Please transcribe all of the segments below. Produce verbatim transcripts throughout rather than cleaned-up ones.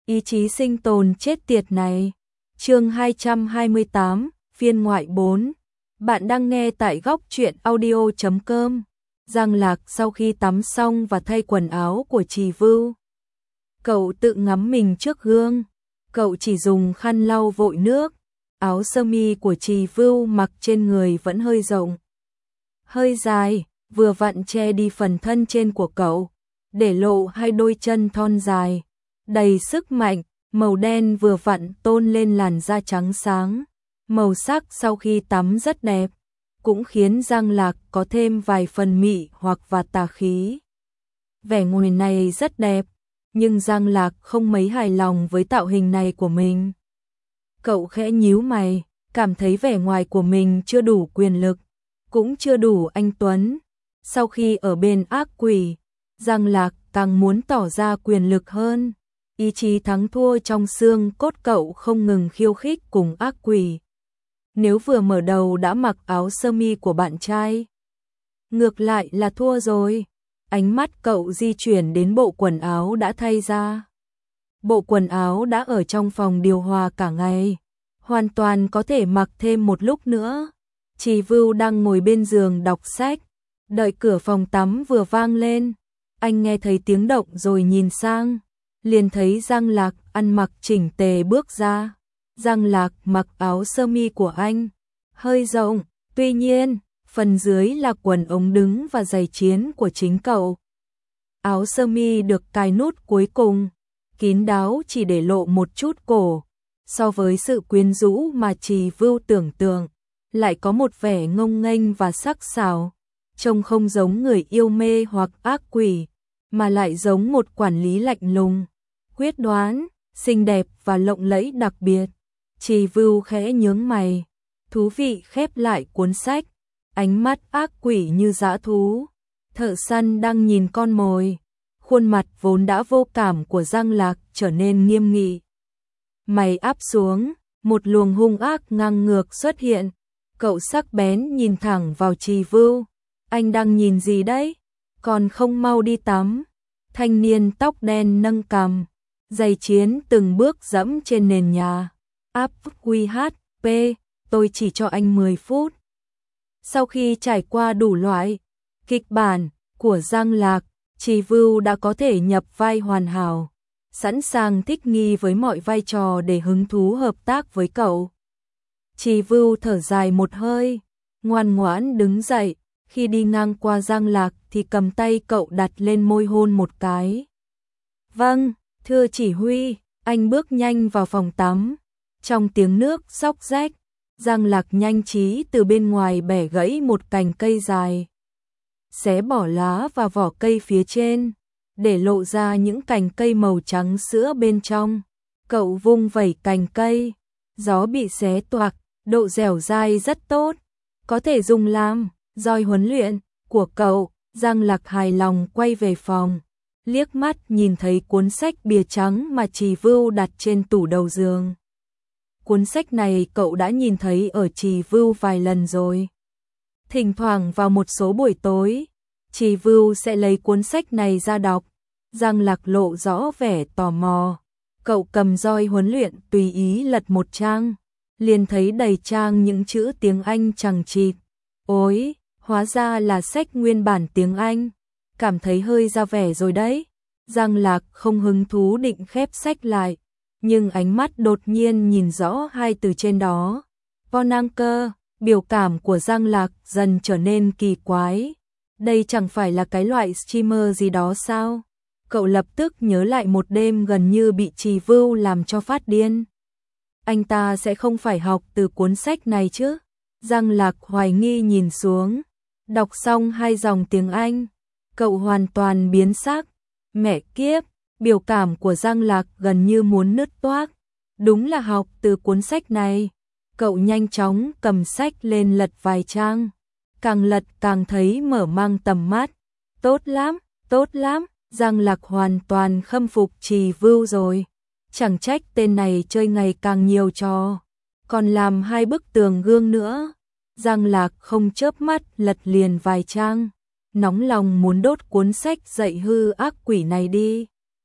ý chí sinh tồn chết tiệt này. Chương hai trăm hai mươi tám, phiên ngoại bốn. Bạn đang nghe tại góc truyện audio chấm com. Giang Lạc sau khi tắm xong và thay quần áo của Trì Vưu, cậu tự ngắm mình trước gương. Cậu chỉ dùng khăn lau vội nước. Áo sơ mi của Trì Vưu mặc trên người vẫn hơi rộng, hơi dài, vừa vặn che đi phần thân trên của cậu, để lộ hai đôi chân thon dài, đầy sức mạnh, màu đen vừa vặn tôn lên làn da trắng sáng. Màu sắc sau khi tắm rất đẹp, cũng khiến Giang Lạc có thêm vài phần mị hoặc và tà khí. Vẻ ngoài này rất đẹp, nhưng Giang Lạc không mấy hài lòng với tạo hình này của mình. Cậu khẽ nhíu mày, cảm thấy vẻ ngoài của mình chưa đủ quyền lực, cũng chưa đủ anh tuấn. Sau khi ở bên ác quỷ, Giang Lạc càng muốn tỏ ra quyền lực hơn. Ý chí thắng thua trong xương cốt cậu không ngừng khiêu khích cùng ác quỷ. Nếu vừa mở đầu đã mặc áo sơ mi của bạn trai, ngược lại là thua rồi. Ánh mắt cậu di chuyển đến bộ quần áo đã thay ra. Bộ quần áo đã ở trong phòng điều hòa cả ngày, hoàn toàn có thể mặc thêm một lúc nữa. Trì Vưu đang ngồi bên giường đọc sách, đợi cửa phòng tắm vừa vang lên, anh nghe thấy tiếng động rồi nhìn sang, liền thấy Giang Lạc ăn mặc chỉnh tề bước ra. Giang Lạc mặc áo sơ mi của anh, hơi rộng, tuy nhiên, phần dưới là quần ống đứng và giày chiến của chính cậu. Áo sơ mi được cài nút cuối cùng, kín đáo chỉ để lộ một chút cổ. So với sự quyến rũ mà Trì Vưu tưởng tượng, lại có một vẻ ngông nghênh và sắc sảo, trông không giống người yêu mê hoặc ác quỷ, mà lại giống một quản lý lạnh lùng, quyết đoán, xinh đẹp và lộng lẫy đặc biệt. Trì Vưu khẽ nhướng mày, thú vị khép lại cuốn sách, ánh mắt ác quỷ như dã thú, thợ săn đang nhìn con mồi. Khuôn mặt vốn đã vô cảm của Giang Lạc trở nên nghiêm nghị. Mày áp xuống, một luồng hung ác ngang ngược xuất hiện. Cậu sắc bén nhìn thẳng vào Trì Vưu. Anh đang nhìn gì đấy? Còn không mau đi tắm. Thanh niên tóc đen nâng cằm, giày chiến từng bước dẫm trên nền nhà. Áp quy hát pê, tôi chỉ cho anh mười phút. Sau khi trải qua đủ loại kịch bản của Giang Lạc, Trì Vưu đã có thể nhập vai hoàn hảo, sẵn sàng thích nghi với mọi vai trò để hứng thú hợp tác với cậu. Trì Vưu thở dài một hơi, ngoan ngoãn đứng dậy, khi đi ngang qua Giang Lạc thì cầm tay cậu đặt lên môi hôn một cái. Vâng, thưa chỉ huy. Anh bước nhanh vào phòng tắm. Trong tiếng nước xóc rách, Giang Lạc nhanh trí từ bên ngoài bẻ gãy một cành cây dài, xé bỏ lá và vỏ cây phía trên, để lộ ra những cành cây màu trắng sữa bên trong. Cậu vung vẩy cành cây, gió bị xé toạc, độ dẻo dai rất tốt, có thể dùng làm roi huấn luyện của cậu. Giang Lạc hài lòng quay về phòng, liếc mắt nhìn thấy cuốn sách bìa trắng mà Trì Vưu đặt trên tủ đầu giường. Cuốn sách này cậu đã nhìn thấy ở Trì Vưu vài lần rồi. Thỉnh thoảng vào một số buổi tối, Trì Vưu sẽ lấy cuốn sách này ra đọc. Giang Lạc lộ rõ vẻ tò mò. Cậu cầm roi huấn luyện tùy ý lật một trang, liền thấy đầy trang những chữ tiếng Anh chằng chịt. Ôi, hóa ra là sách nguyên bản tiếng Anh. Cảm thấy hơi ra vẻ rồi đấy. Giang Lạc không hứng thú định khép sách lại, nhưng ánh mắt đột nhiên nhìn rõ hai từ trên đó. Bon anchor. Biểu cảm của Giang Lạc dần trở nên kỳ quái. Đây chẳng phải là cái loại streamer gì đó sao? Cậu lập tức nhớ lại một đêm gần như bị Trì Vưu làm cho phát điên. Anh ta sẽ không phải học từ cuốn sách này chứ? Giang Lạc hoài nghi nhìn xuống. Đọc xong hai dòng tiếng Anh, cậu hoàn toàn biến sắc. Mẹ kiếp, biểu cảm của Giang Lạc gần như muốn nứt toác. Đúng là học từ cuốn sách này. Cậu nhanh chóng cầm sách lên lật vài trang, càng lật càng thấy mở mang tầm mắt. Tốt lắm, tốt lắm, Giang Lạc hoàn toàn khâm phục Trì Vưu rồi. Chẳng trách tên này chơi ngày càng nhiều trò, còn làm hai bức tường gương nữa. Giang Lạc không chớp mắt lật liền vài trang, nóng lòng muốn đốt cuốn sách dạy hư ác quỷ này đi.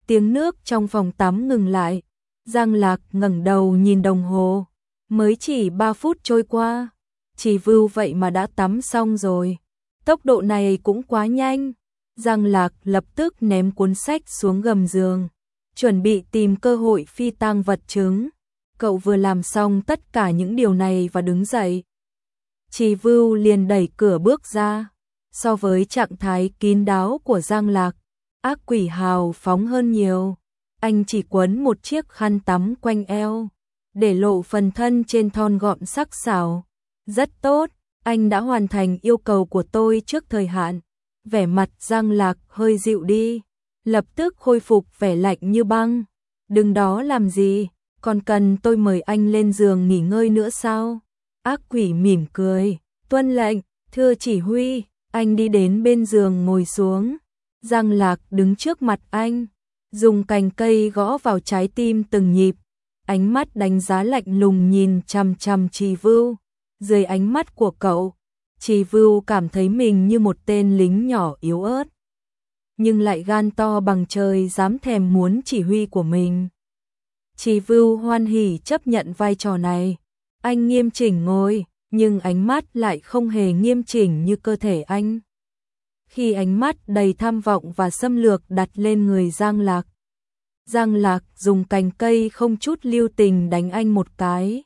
Tiếng nước trong phòng tắm ngừng lại. Giang Lạc ngẩng đầu nhìn đồng hồ. Mới chỉ ba phút trôi qua. Chỉ vưu vậy mà đã tắm xong rồi. Tốc độ này cũng quá nhanh. Giang Lạc lập tức ném cuốn sách xuống gầm giường. Chuẩn bị tìm cơ hội phi tang vật chứng. Cậu vừa làm xong tất cả những điều này và đứng dậy. Chỉ vưu liền đẩy cửa bước ra. So với trạng thái kín đáo của Giang Lạc, ác quỷ hào phóng hơn nhiều. Anh chỉ quấn một chiếc khăn tắm quanh eo, để lộ phần thân trên thon gọn sắc sảo. Rất tốt, anh đã hoàn thành yêu cầu của tôi trước thời hạn. Vẻ mặt Giang Lạc hơi dịu đi, lập tức khôi phục vẻ lạnh như băng. Đừng đó làm gì, còn cần tôi mời anh lên giường nghỉ ngơi nữa sao? Ác quỷ mỉm cười, tuân lệnh, thưa chỉ huy. Anh đi đến bên giường ngồi xuống. Giang Lạc đứng trước mặt anh, dùng cành cây gõ vào trái tim từng nhịp. Ánh mắt đánh giá lạnh lùng nhìn chằm chằm Trì Vưu. Dưới ánh mắt của cậu, Trì Vưu cảm thấy mình như một tên lính nhỏ yếu ớt, nhưng lại gan to bằng trời, dám thèm muốn chỉ huy của mình. Trì Vưu hoan hỉ chấp nhận vai trò này. Anh nghiêm chỉnh ngồi, nhưng ánh mắt lại không hề nghiêm chỉnh như cơ thể anh. Khi ánh mắt đầy tham vọng và xâm lược đặt lên người Giang Lạc, Giang Lạc dùng cành cây không chút lưu tình đánh anh một cái,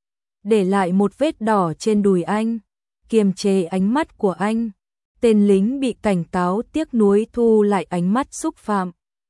để lại một vết đỏ trên đùi anh, kiềm chế ánh mắt của anh. Tên lính bị cảnh cáo tiếc nuối thu lại ánh mắt xúc phạm.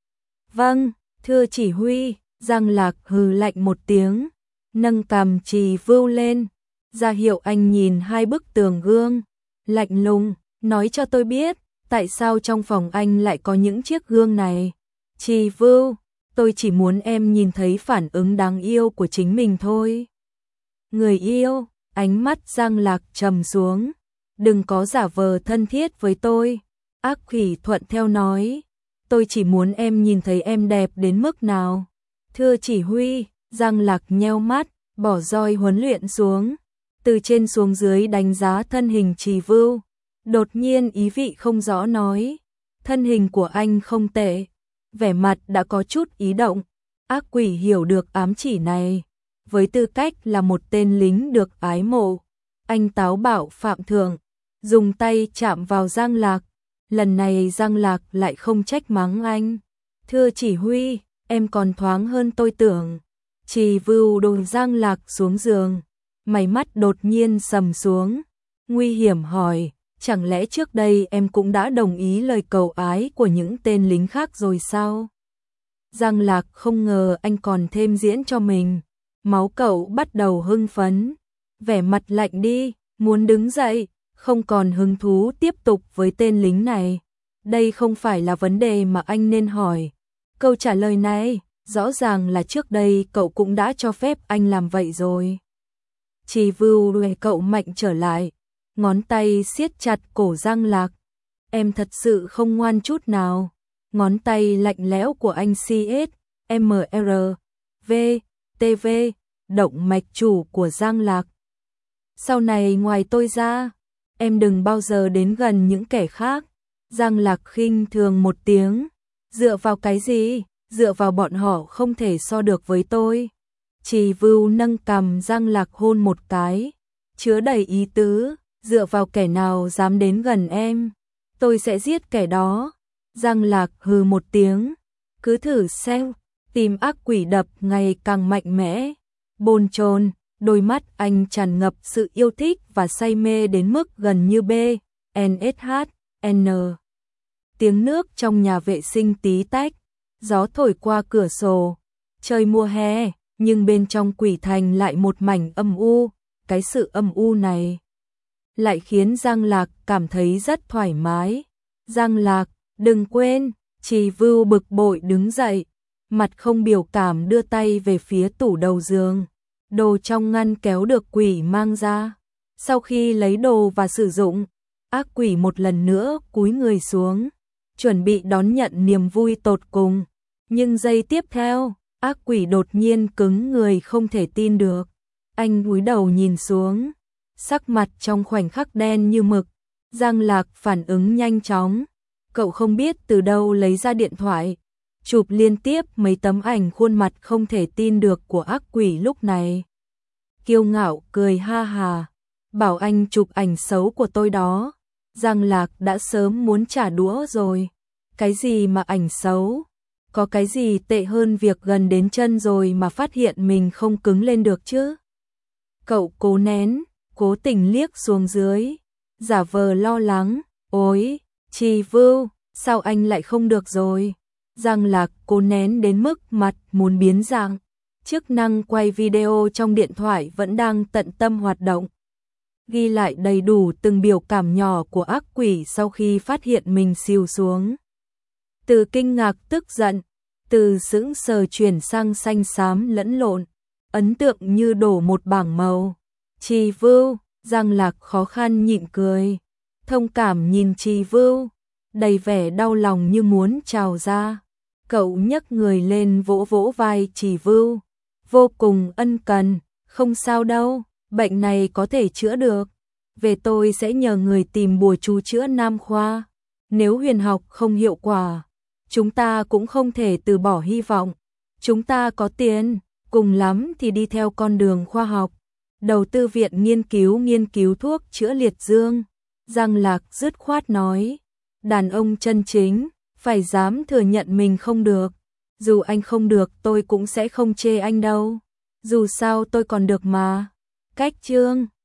Vâng, thưa chỉ huy. Giang Lạc hừ lạnh một tiếng, nâng cằm Trì Vưu lên, ra hiệu anh nhìn hai bức tường gương, lạnh lùng, nói cho tôi biết, tại sao trong phòng anh lại có những chiếc gương này? Trì Vưu, tôi chỉ muốn em nhìn thấy phản ứng đáng yêu của chính mình thôi. Người yêu, ánh mắt Giang Lạc trầm xuống, đừng có giả vờ thân thiết với tôi. Ác quỷ thuận theo nói, tôi chỉ muốn em nhìn thấy em đẹp đến mức nào. Thưa chỉ huy. Giang Lạc nheo mắt, bỏ roi huấn luyện xuống, từ trên xuống dưới đánh giá thân hình Trì Vưu. Đột nhiên ý vị không rõ nói, thân hình của anh không tệ. Vẻ mặt đã có chút ý động. Ác quỷ hiểu được ám chỉ này. Với tư cách là một tên lính được ái mộ, anh táo bạo phạm thượng, dùng tay chạm vào Giang Lạc. Lần này Giang Lạc lại không trách mắng anh. Thưa chỉ huy, em còn thoáng hơn tôi tưởng. Trì Vưu đồn Giang Lạc xuống giường, mày mắt đột nhiên sầm xuống, nguy hiểm hỏi, chẳng lẽ trước đây em cũng đã đồng ý lời cầu ái của những tên lính khác rồi sao? Giang Lạc không ngờ anh còn thêm diễn cho mình, máu cậu bắt đầu hưng phấn, vẻ mặt lạnh đi, muốn đứng dậy, không còn hứng thú tiếp tục với tên lính này. Đây không phải là vấn đề mà anh nên hỏi. Câu trả lời này, rõ ràng là trước đây cậu cũng đã cho phép anh làm vậy rồi. Trì Vưu đuổi cậu mạnh trở lại, ngón tay siết chặt cổ Giang Lạc. Em thật sự không ngoan chút nào. Ngón tay lạnh lẽo của anh xê ét, em rờ, vê, tê vê, động mạch chủ của Giang Lạc. Sau này ngoài tôi ra, em đừng bao giờ đến gần những kẻ khác. Giang Lạc khinh thường một tiếng. Dựa vào cái gì? Dựa vào bọn họ không thể so được với tôi. Trì Vưu nâng cằm Giang Lạc hôn một cái, chứa đầy ý tứ, dựa vào kẻ nào dám đến gần em, tôi sẽ giết kẻ đó. Giang Lạc hừ một tiếng, cứ thử xem. Tim ác quỷ đập ngày càng mạnh mẽ, bồn chồn, đôi mắt anh tràn ngập sự yêu thích và say mê đến mức gần như B, N S H, N. Tiếng nước trong nhà vệ sinh tí tách, gió thổi qua cửa sổ. Trời mùa hè, nhưng bên trong quỷ thành lại một mảnh âm u. Cái sự âm u này lại khiến Giang Lạc cảm thấy rất thoải mái. Giang Lạc, đừng quên. Trì Vưu bực bội đứng dậy, mặt không biểu cảm đưa tay về phía tủ đầu giường. Đồ trong ngăn kéo được quỷ mang ra. Sau khi lấy đồ và sử dụng, ác quỷ một lần nữa cúi người xuống, chuẩn bị đón nhận niềm vui tột cùng. Nhưng giây tiếp theo, ác quỷ đột nhiên cứng người không thể tin được. Anh cúi đầu nhìn xuống, sắc mặt trong khoảnh khắc đen như mực. Giang Lạc phản ứng nhanh chóng, cậu không biết từ đâu lấy ra điện thoại, chụp liên tiếp mấy tấm ảnh khuôn mặt không thể tin được của ác quỷ lúc này. Kiêu ngạo cười ha hà, bảo anh chụp ảnh xấu của tôi đó. Giang Lạc đã sớm muốn trả đũa rồi. Cái gì mà ảnh xấu? Có cái gì tệ hơn việc gần đến chân rồi mà phát hiện mình không cứng lên được chứ? Cậu cố nén, cố tình liếc xuống dưới, giả vờ lo lắng. Ôi, Trì Vưu, sao anh lại không được rồi? Giang Lạc cố nén đến mức mặt muốn biến dạng. Chức năng quay video trong điện thoại vẫn đang tận tâm hoạt động, ghi lại đầy đủ từng biểu cảm nhỏ của ác quỷ sau khi phát hiện mình xìu xuống. Từ kinh ngạc tức giận, từ sững sờ chuyển sang xanh xám lẫn lộn, ấn tượng như đổ một bảng màu. Trì Vưu, Giang Lạc khó khăn nhịn cười, thông cảm nhìn Trì Vưu, đầy vẻ đau lòng như muốn trào ra. Cậu nhấc người lên vỗ vỗ vai Trì Vưu, vô cùng ân cần. Không sao đâu, bệnh này có thể chữa được. Về tôi sẽ nhờ người tìm bùa chú chữa nam khoa. Nếu huyền học không hiệu quả, chúng ta cũng không thể từ bỏ hy vọng. Chúng ta có tiền, cùng lắm thì đi theo con đường khoa học, đầu tư viện nghiên cứu nghiên cứu thuốc chữa liệt dương. Giang Lạc dứt khoát nói, đàn ông chân chính phải dám thừa nhận mình không được. Dù anh không được tôi cũng sẽ không chê anh đâu. Dù sao tôi còn được mà. Cách chương